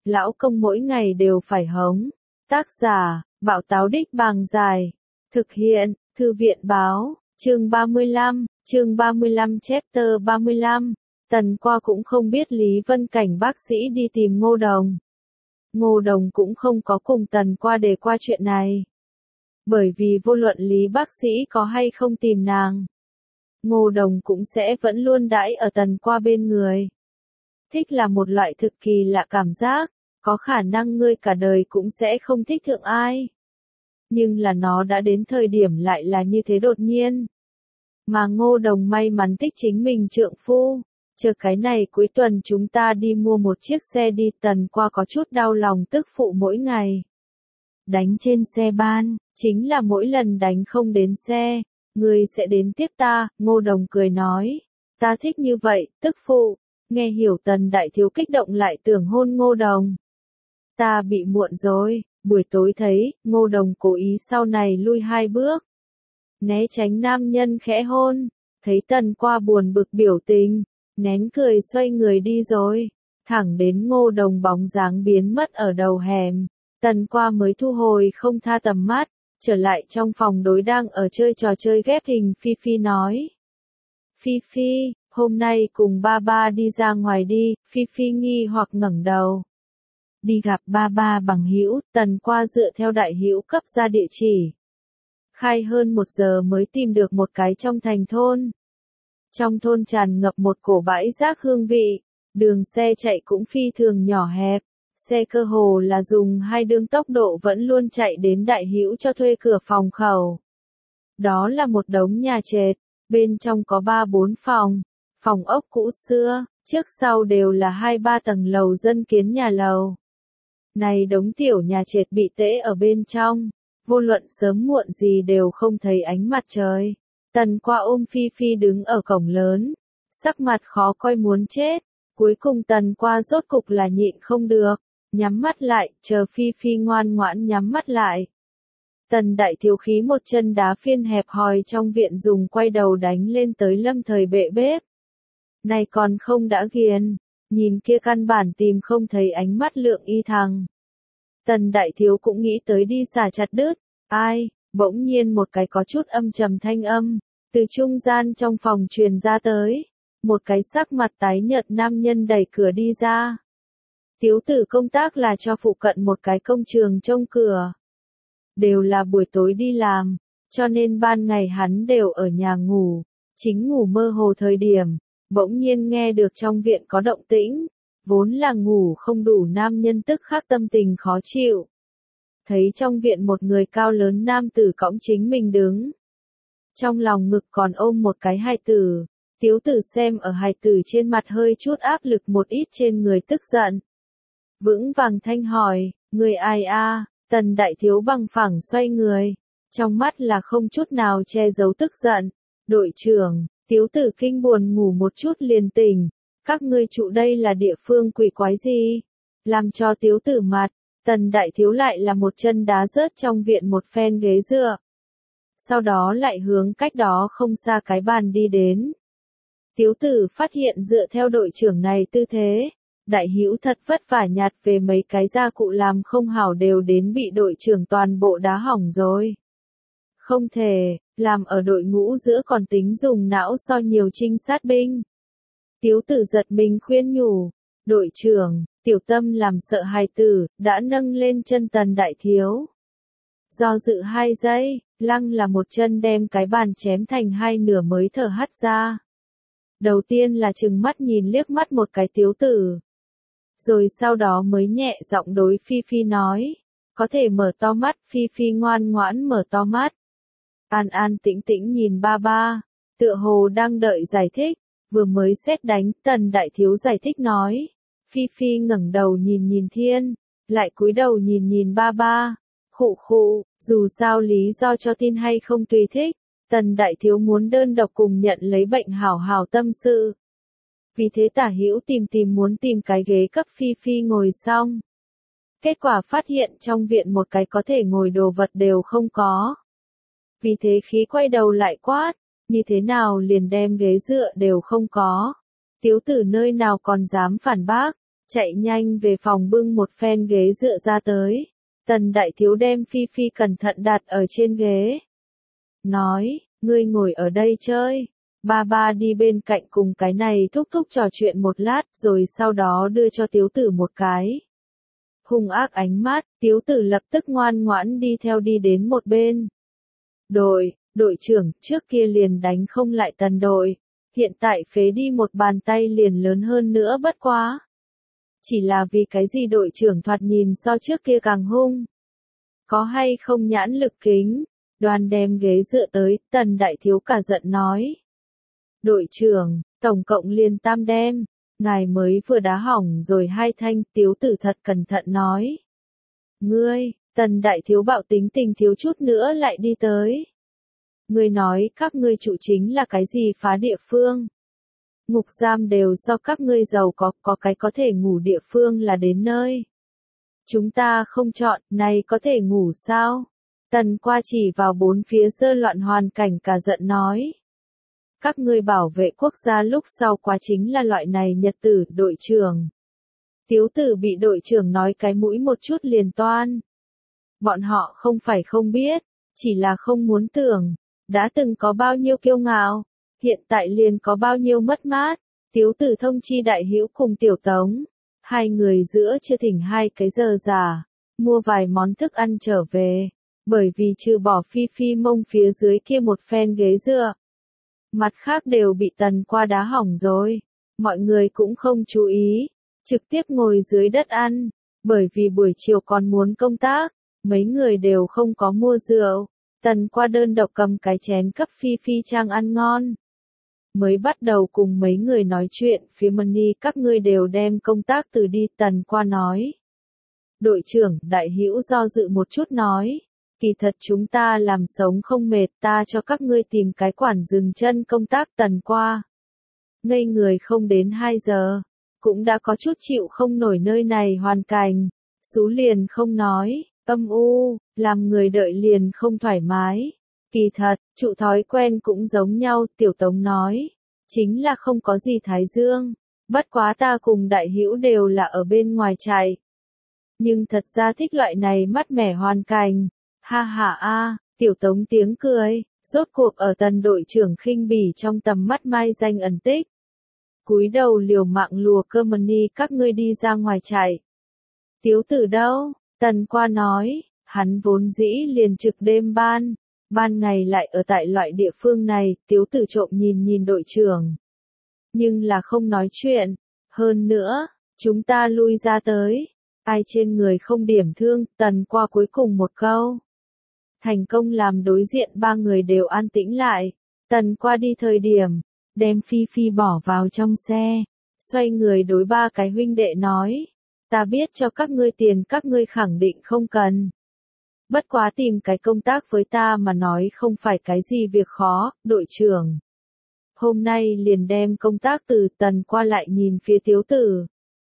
lão công mỗi ngày đều phải hống. Tác giả, Bảo Táo Đích Bàng Dài. Thực hiện, Thư viện Báo, chương 35, chapter 35. Tần Qua cũng không biết Lý Vân Cảnh bác sĩ đi tìm Ngô Đồng. Ngô Đồng cũng không có cùng Tần Qua đề qua chuyện này. Bởi vì vô luận Lý bác sĩ có hay không tìm nàng, Ngô Đồng cũng sẽ vẫn luôn đãi ở Tần Qua bên người. Thích là một loại thực kỳ lạ cảm giác, có khả năng ngươi cả đời cũng sẽ không thích thượng ai. Nhưng là nó đã đến thời điểm lại là như thế đột nhiên. Mà Ngô Đồng may mắn thích chính mình trượng phu. Chờ cái này cuối tuần chúng ta đi mua một chiếc xe đi. Tần Qua có chút đau lòng tức phụ mỗi ngày đánh trên xe ban, chính là mỗi lần đánh không đến xe, ngươi sẽ đến tiếp ta. Ngô Đồng cười nói, ta thích như vậy, tức phụ. Nghe hiểu Tần Đại Thiếu kích động lại tưởng hôn Ngô Đồng. Ta bị muộn rồi. Buổi tối thấy, Ngô Đồng cố ý sau này lui 2 bước, né tránh nam nhân khẽ hôn. Thấy Tần Qua buồn bực biểu tình, nén cười xoay người đi rồi. Thẳng đến Ngô Đồng bóng dáng biến mất ở đầu hẻm, Tần Qua mới thu hồi không tha tầm mắt, trở lại trong phòng đối đang ở chơi trò chơi ghép hình Phi Phi nói. Phi Phi, hôm nay cùng ba ba đi ra ngoài đi. Phi Phi nghi hoặc ngẩng đầu. Đi gặp ba ba bằng hữu. Tần Qua dựa theo đại hữu cấp ra địa chỉ, khai hơn 1 giờ mới tìm được một cái trong thành thôn. Trong thôn tràn ngập một cổ bãi rác hương vị, đường xe chạy cũng phi thường nhỏ hẹp, xe cơ hồ là dùng 2 đường tốc độ vẫn luôn chạy đến đại hữu cho thuê cửa phòng khẩu. Đó là một đống nhà trệt, bên trong có 3-4 phòng, phòng ốc cũ xưa, trước sau đều là 2-3 tầng lầu dân kiến nhà lầu. Này đống tiểu nhà trệt bị tễ ở bên trong, vô luận sớm muộn gì đều không thấy ánh mặt trời. Tần Qua ôm Phi Phi đứng ở cổng lớn, sắc mặt khó coi muốn chết. Cuối cùng Tần Qua rốt cục là nhịn không được, nhắm mắt lại, chờ Phi Phi ngoan ngoãn nhắm mắt lại. Tần Đại Thiếu khí một chân đá phiên hẹp hòi trong viện dùng quay đầu đánh lên tới Lâm Thời bệ bếp. Này còn không đã ghiền, nhìn kia căn bản tìm không thấy ánh mắt lượng y thằng. Tần Đại Thiếu cũng nghĩ tới đi xả chặt đứt. Ai, bỗng nhiên một cái có chút âm trầm thanh âm, từ trung gian trong phòng truyền ra tới. Một cái sắc mặt tái nhợt nam nhân đẩy cửa đi ra. Tiếu tử công tác là cho phụ cận một cái công trường trông cửa. Đều là buổi tối đi làm, cho nên ban ngày hắn đều ở nhà ngủ. Chính ngủ mơ hồ thời điểm, bỗng nhiên nghe được trong viện có động tĩnh. Vốn là ngủ không đủ nam nhân tức khắc tâm tình khó chịu. Thấy trong viện một người cao lớn nam tử cõng chính mình đứng. Trong lòng ngực còn ôm một cái hài tử. Tiếu tử xem ở hài tử trên mặt hơi chút áp lực một ít trên người tức giận. Vững vàng thanh hỏi, người ai a? Tần Đại Thiếu bằng phẳng xoay người. Trong mắt là không chút nào che giấu tức giận. Đội trưởng, Tiếu tử kinh buồn ngủ một chút liền tỉnh. Các ngươi trụ đây là địa phương quỷ quái gì? Làm cho Tiếu tử mặt. Tần Đại Thiếu lại là một chân đá rớt trong viện một phen ghế dựa. Sau đó lại hướng cách đó không xa cái bàn đi đến. Tiếu tử phát hiện dựa theo đội trưởng này tư thế, đại hữu thật vất vả nhặt về mấy cái gia cụ làm không hảo đều đến bị đội trưởng toàn bộ đá hỏng rồi. Không thể, làm ở đội ngũ giữa còn tính dùng não so nhiều trinh sát binh. Tiếu tử giật mình khuyên nhủ, đội trưởng, tiểu tâm làm sợ hài tử, đã nâng lên chân Tần Đại Thiếu. Do dự 2 giây, lăng là một chân đem cái bàn chém thành 2 nửa mới thở hắt ra. Đầu tiên là trừng mắt nhìn liếc mắt một cái Tiếu tử. Rồi sau đó mới nhẹ giọng đối Phi Phi nói, có thể mở to mắt. Phi Phi ngoan ngoãn mở to mắt. An an tĩnh tĩnh nhìn ba ba, tựa hồ đang đợi giải thích. Vừa mới sét đánh, Tần Đại Thiếu giải thích nói. Phi Phi ngẩng đầu nhìn nhìn thiên, lại cúi đầu nhìn nhìn ba ba. Khụ khụ, dù sao lý do cho tin hay không tùy thích. Tần Đại Thiếu muốn đơn độc cùng nhận lấy bệnh hảo hảo tâm sự. Vì thế tả hữu tìm muốn tìm cái ghế cấp Phi Phi ngồi xong. Kết quả phát hiện trong viện một cái có thể ngồi đồ vật đều không có. Vì thế khí quay đầu lại quát, như thế nào liền đem ghế dựa đều không có. Tiếu tử nơi nào còn dám phản bác, chạy nhanh về phòng bưng một phen ghế dựa ra tới. Tần đại thiếu đem Phi Phi cẩn thận đặt ở trên ghế. Nói, ngươi ngồi ở đây chơi. Ba ba đi bên cạnh cùng cái này thúc thúc trò chuyện một lát rồi sau đó đưa cho Tiếu Tử một cái hung ác ánh mắt, Tiếu Tử lập tức ngoan ngoãn đi theo đi đến một bên. Đội trưởng, trước kia liền đánh không lại Tần đội, hiện tại phế đi một bàn tay liền lớn hơn nữa bất quá. Chỉ là vì cái gì đội trưởng thoạt nhìn so trước kia càng hung. Có hay không nhãn lực kính, Đoàn đem ghế dựa tới, Tần đại thiếu cả giận nói. Đội trưởng, tổng cộng liền tam đem, ngài mới vừa đá hỏng rồi 2 thanh, Tiếu Tử thật cẩn thận nói. Ngươi, Tần đại thiếu bạo tính tình thiếu chút nữa lại đi tới. Ngươi nói các ngươi trụ chính là cái gì phá địa phương. Ngục giam đều do các ngươi giàu có cái có thể ngủ địa phương là đến nơi. Chúng ta không chọn, này có thể ngủ sao? Tần qua chỉ vào bốn phía dơ loạn hoàn cảnh cả giận nói. Các ngươi bảo vệ quốc gia lúc sau quá chính là loại này nhật tử, đội trưởng. Tiếu Tử bị đội trưởng nói cái mũi một chút liền toan. Bọn họ không phải không biết, chỉ là không muốn tưởng, đã từng có bao nhiêu kiêu ngạo, hiện tại liền có bao nhiêu mất mát. Tiếu Tử thông chi đại hữu cùng Tiểu Tống, 2 người giữa chưa thỉnh 2 cái giờ giả, mua vài món thức ăn trở về, bởi vì trừ bỏ Phi Phi mông phía dưới kia một phen ghế dựa. Mặt khác đều bị Tần qua đá hỏng rồi, mọi người cũng không chú ý, trực tiếp ngồi dưới đất ăn, bởi vì buổi chiều còn muốn công tác, mấy người đều không có mua rượu, Tần qua đơn độc cầm cái chén cấp Phi Phi trang ăn ngon. Mới bắt đầu cùng mấy người nói chuyện, phía Money các ngươi đều đem công tác từ đi, Tần qua nói. Đội trưởng, đại hữu do dự một chút nói. Kỳ thật chúng ta làm sống không mệt, ta cho các ngươi tìm cái quản dừng chân công tác. Tần qua. Ngây người không đến 2 giờ, cũng đã có chút chịu không nổi nơi này hoàn cảnh, xú liền không nói, âm u, làm người đợi liền không thoải mái. Kỳ thật, trụ thói quen cũng giống nhau, Tiểu Tống nói, chính là không có gì thái dương, bất quá ta cùng đại hữu đều là ở bên ngoài chạy. Nhưng thật ra thích loại này mát mẻ hoàn cảnh. Ha ha a, Tiểu Tống tiếng cười, rốt cuộc ở Tần đội trưởng khinh bỉ trong tầm mắt mai danh ẩn tích. Cúi đầu liều mạng lùa cơm Money các ngươi đi ra ngoài chạy. Tiếu Tử đâu? Tần qua nói, hắn vốn dĩ liền trực đêm ban ngày lại ở tại loại địa phương này. Tiếu Tử trộm nhìn đội trưởng. Nhưng là không nói chuyện, hơn nữa, chúng ta lui ra tới, ai trên người không điểm thương. Tần qua cuối cùng một câu. Thành công làm đối diện 3 người đều an tĩnh lại. Tần qua đi thời điểm, đem Phi Phi bỏ vào trong xe, xoay người đối 3 cái huynh đệ nói, ta biết cho các ngươi tiền các ngươi khẳng định không cần. Bất quá tìm cái công tác với ta mà nói không phải cái gì việc khó, đội trưởng. Hôm nay liền đem công tác từ. Tần qua lại nhìn phía Tiếu Tử.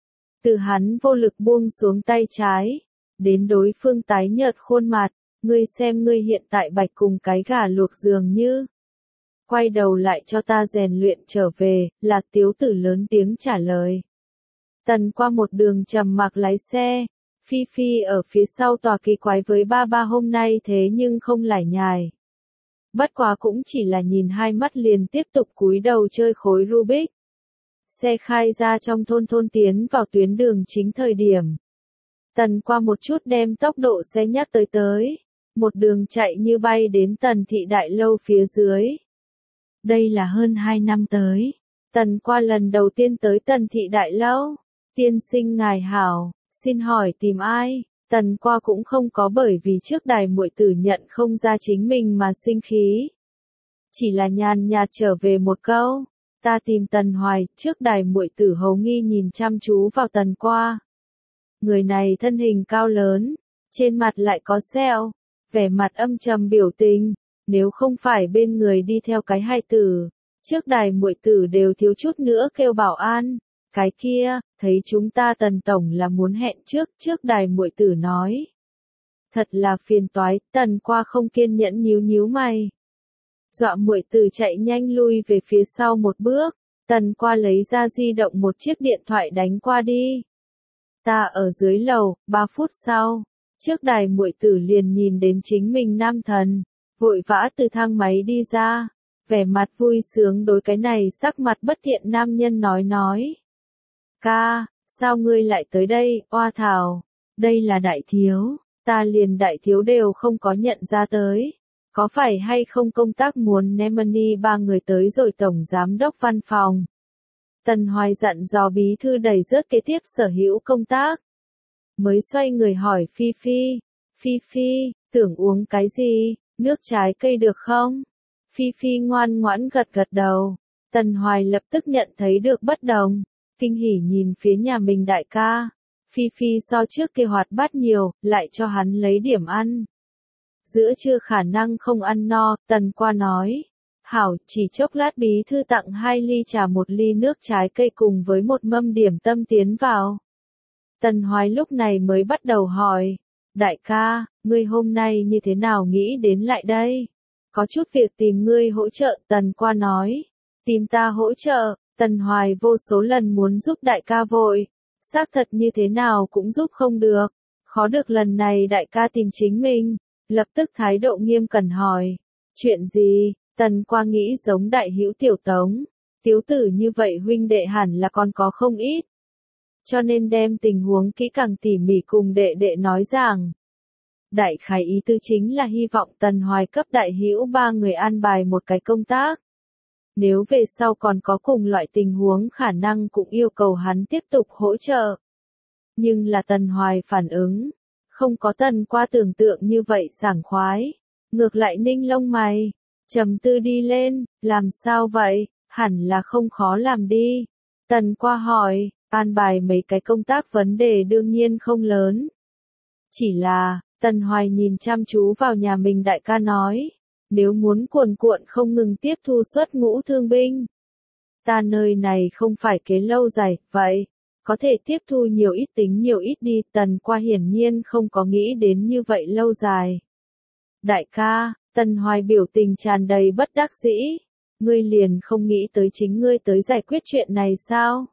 Từ hắn vô lực buông xuống tay trái, đến đối phương tái nhợt khuôn mặt. Ngươi xem ngươi hiện tại bạch cùng cái gà luộc dường như. Quay đầu lại cho ta rèn luyện trở về, là Tiếu Tử lớn tiếng trả lời. Tần qua một đường trầm mặc lái xe, Phi Phi ở phía sau tòa kỳ quái với ba ba hôm nay thế nhưng không lải nhải. Bất quá cũng chỉ là nhìn 2 mắt liền tiếp tục cúi đầu chơi khối Rubik. Xe khai ra trong thôn tiến vào tuyến đường chính thời điểm. Tần qua một chút đem tốc độ xe nhắc tới. Một đường chạy như bay đến Tần thị đại lâu phía dưới. Đây là hơn 2 năm tới. Tần qua lần đầu tiên tới Tần thị đại lâu. Tiên sinh ngài hảo, xin hỏi tìm ai? Tần qua cũng không có bởi vì trước đài muội tử nhận không ra chính mình mà sinh khí. Chỉ là nhàn nhạt trở về một câu. Ta tìm Tần Hoài. Trước đài muội tử hầu nghi nhìn chăm chú vào Tần qua. Người này thân hình cao lớn, trên mặt lại có sẹo, vẻ mặt âm trầm biểu tình, nếu không phải bên người đi theo cái hài tử, trước đài muội tử đều thiếu chút nữa kêu bảo an. Cái kia, thấy chúng ta Tần tổng là muốn hẹn trước đài muội tử nói. Thật là phiền toái. Tần qua không kiên nhẫn nhíu mày. Dọa muội tử chạy nhanh lui về phía sau một bước. Tần qua lấy ra di động một chiếc điện thoại đánh qua đi. Ta ở dưới lầu, 3 phút sau, trước đài muội tử liền nhìn đến chính mình nam thần, vội vã từ thang máy đi ra, vẻ mặt vui sướng đối cái này sắc mặt bất thiện nam nhân nói. Ca, sao ngươi lại tới đây, oa thảo, đây là đại thiếu, ta liền đại thiếu đều không có nhận ra tới. Có phải hay không công tác muốn Nemani ba người tới rồi tổng giám đốc văn phòng. Tần Hoài dặn dò bí thư đẩy rớt kế tiếp sở hữu công tác. Mới xoay người hỏi Phi Phi, tưởng uống cái gì, nước trái cây được không? Phi Phi ngoan ngoãn gật đầu. Tần Hoài lập tức nhận thấy được bất đồng, kinh hỉ nhìn phía nhà mình đại ca. Phi Phi so trước kia hoạt bát nhiều, lại cho hắn lấy điểm ăn. Giữa trưa khả năng không ăn no, Tần Qua nói. Hảo, chỉ chốc lát bí thư tặng 2 ly trà 1 ly nước trái cây cùng với một mâm điểm tâm tiến vào. Tần Hoài lúc này mới bắt đầu hỏi. Đại ca, ngươi hôm nay như thế nào nghĩ đến lại đây? Có chút việc tìm ngươi hỗ trợ, Tần Qua nói. Tìm ta hỗ trợ, Tần Hoài vô số lần muốn giúp đại ca vội. Xác thật như thế nào cũng giúp không được. Khó được lần này đại ca tìm chính mình. Lập tức thái độ nghiêm cẩn hỏi. Chuyện gì? Tần Qua nghĩ giống đại hữu tiểu tống. Tiếu tử như vậy huynh đệ hẳn là còn có không ít. Cho nên đem tình huống kỹ càng tỉ mỉ cùng đệ đệ nói rằng. Đại khái ý tư chính là hy vọng Tần Hoài cấp đại hữu 3 người an bài một cái công tác. Nếu về sau còn có cùng loại tình huống khả năng cũng yêu cầu hắn tiếp tục hỗ trợ. Nhưng là Tần Hoài phản ứng. Không có Tần Qua tưởng tượng như vậy sảng khoái. Ngược lại ninh lông mày. Trầm tư đi lên, làm sao vậy, hẳn là không khó làm đi. Tần Qua hỏi, an bài mấy cái công tác vấn đề đương nhiên không lớn. Chỉ là, Tần Hoài nhìn chăm chú vào nhà mình đại ca nói, nếu muốn cuồn cuộn không ngừng tiếp thu xuất ngũ thương binh. Ta nơi này không phải kế lâu dài, vậy, có thể tiếp thu nhiều ít tính nhiều ít đi, Tần Qua hiển nhiên không có nghĩ đến như vậy lâu dài. Đại ca, Tần Hoài biểu tình tràn đầy bất đắc dĩ, ngươi liền không nghĩ tới chính ngươi tới giải quyết chuyện này sao?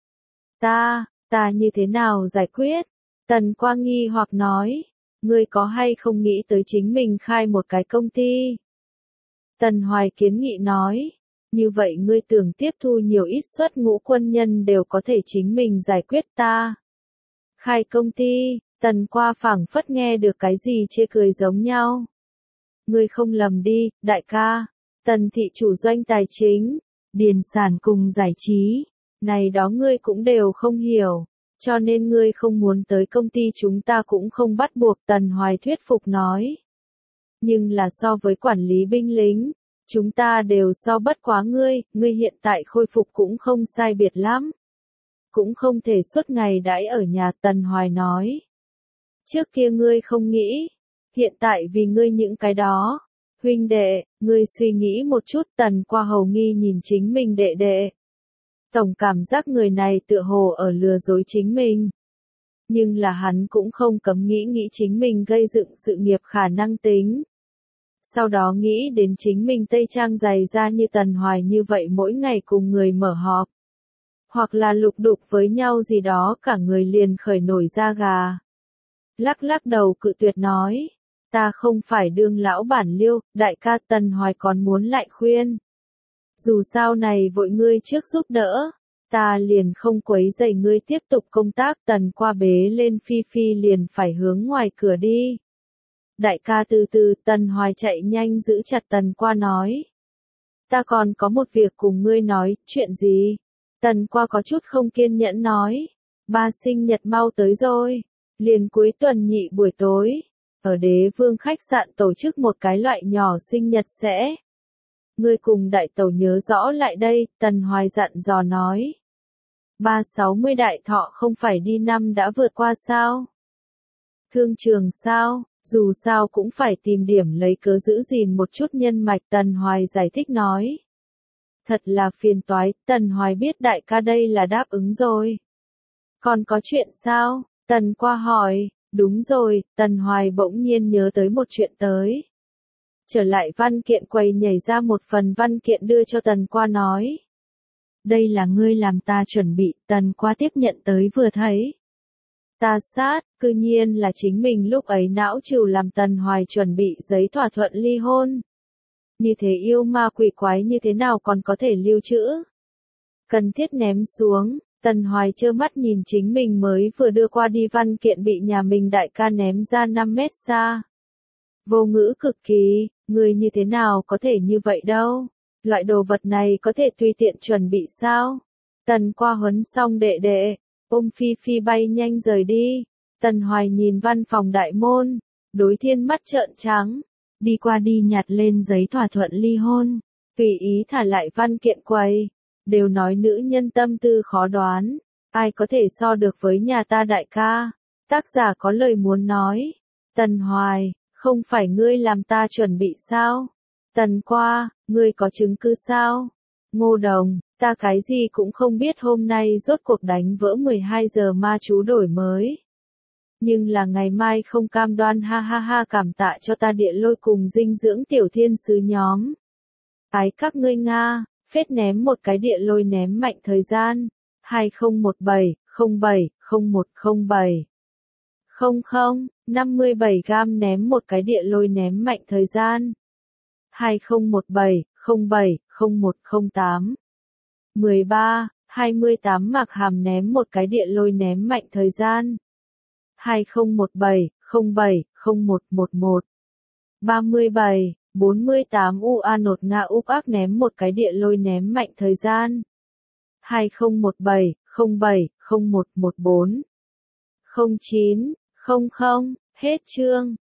Ta như thế nào giải quyết? Tần Qua nghi hoặc nói, ngươi có hay không nghĩ tới chính mình khai một cái công ty? Tần Hoài kiến nghị nói, như vậy ngươi tưởng tiếp thu nhiều ít xuất ngũ quân nhân đều có thể chính mình giải quyết ta. Khai công ty, Tần Qua phảng phất nghe được cái gì chê cười giống nhau. Ngươi không lầm đi, đại ca. Tần thị chủ doanh tài chính, điền sản cùng giải trí, này đó ngươi cũng đều không hiểu, cho nên ngươi không muốn tới công ty chúng ta cũng không bắt buộc, Tần Hoài thuyết phục nói. Nhưng là so với quản lý binh lính, chúng ta đều so bất quá ngươi hiện tại khôi phục cũng không sai biệt lắm. Cũng không thể suốt ngày đãi ở nhà, Tần Hoài nói. Trước kia ngươi không nghĩ, hiện tại vì ngươi những cái đó. Huynh đệ, ngươi suy nghĩ một chút, Tần Qua hầu nghi nhìn chính mình đệ đệ. Tổng cảm giác người này tựa hồ ở lừa dối chính mình. Nhưng là hắn cũng không cấm nghĩ chính mình gây dựng sự nghiệp khả năng tính. Sau đó nghĩ đến chính mình tây trang dày ra như Tần Hoài như vậy mỗi ngày cùng người mở họp. Hoặc là lục đục với nhau gì đó cả người liền khởi nổi da gà. Lắc đầu cự tuyệt nói. Ta không phải đương lão bản liêu, đại ca, Tần Hoài còn muốn lại khuyên. Dù sao này vội ngươi trước giúp đỡ, ta liền không quấy rầy ngươi tiếp tục công tác, Tần Qua bế lên Phi Phi liền phải hướng ngoài cửa đi. Đại ca từ từ, Tần Hoài chạy nhanh giữ chặt Tần Qua nói. Ta còn có một việc cùng ngươi nói, chuyện gì? Tần Qua có chút không kiên nhẫn nói. Ba sinh nhật mau tới rồi, liền cuối tuần nhị buổi tối. Ở Đế Vương khách sạn tổ chức một cái loại nhỏ sinh nhật sẽ. Ngươi cùng đại tẩu nhớ rõ lại đây, Tần Hoài dặn dò nói. 360 đại thọ không phải đi năm đã vượt qua sao? Thương trường sao? Dù sao cũng phải tìm điểm lấy cớ giữ gìn một chút nhân mạch, Tần Hoài giải thích nói. Thật là phiền toái, Tần Hoài biết đại ca đây là đáp ứng rồi. Còn có chuyện sao? Tần Qua hỏi. Đúng rồi, Tần Hoài bỗng nhiên nhớ tới một chuyện tới. Trở lại văn kiện quầy nhảy ra một phần văn kiện đưa cho Tần Qua nói. Đây là ngươi làm ta chuẩn bị, Tần Qua tiếp nhận tới vừa thấy. Ta sát, cư nhiên là chính mình lúc ấy não trừ làm Tần Hoài chuẩn bị giấy thỏa thuận ly hôn. Như thế yêu ma quỷ quái như thế nào còn có thể lưu trữ? Cần thiết ném xuống, Tần Hoài trơ mắt nhìn chính mình mới vừa đưa qua đi văn kiện bị nhà mình đại ca ném ra 5 mét xa. Vô ngữ cực kỳ, người như thế nào có thể như vậy đâu? Loại đồ vật này có thể tùy tiện chuẩn bị sao? Tần qua huấn xong đệ đệ, ôm Phi Phi bay nhanh rời đi. Tần Hoài nhìn văn phòng đại môn, đối Thiên mắt trợn trắng, đi qua đi nhặt lên giấy thỏa thuận ly hôn, tùy ý thả lại văn kiện quầy. Đều nói nữ nhân tâm tư khó đoán, ai có thể so được với nhà ta đại ca. Tác giả có lời muốn nói. Tần Hoài, không phải ngươi làm ta chuẩn bị sao? Tần qua, ngươi có chứng cứ sao? Ngô Đồng, ta cái gì cũng không biết, hôm nay rốt cuộc đánh vỡ 12 giờ ma chú đổi mới. Nhưng là ngày mai không cam đoan, ha ha ha, cảm tạ cho ta địa lôi cùng dinh dưỡng tiểu thiên sứ nhóm. Ái các ngươi Nga, phết ném một cái địa lôi ném mạnh thời gian. 2017, 07, 0107. 57 gam ném một cái địa lôi ném mạnh thời gian. 2017, 07, 0108. 28 Mạc Hàm ném một cái địa lôi ném mạnh thời gian. 2017, 07, 0111. 48 UA nột Nga úc ác ném một cái địa lôi ném mạnh thời gian. 2017, 07, 0114. 09, 00, hết chương.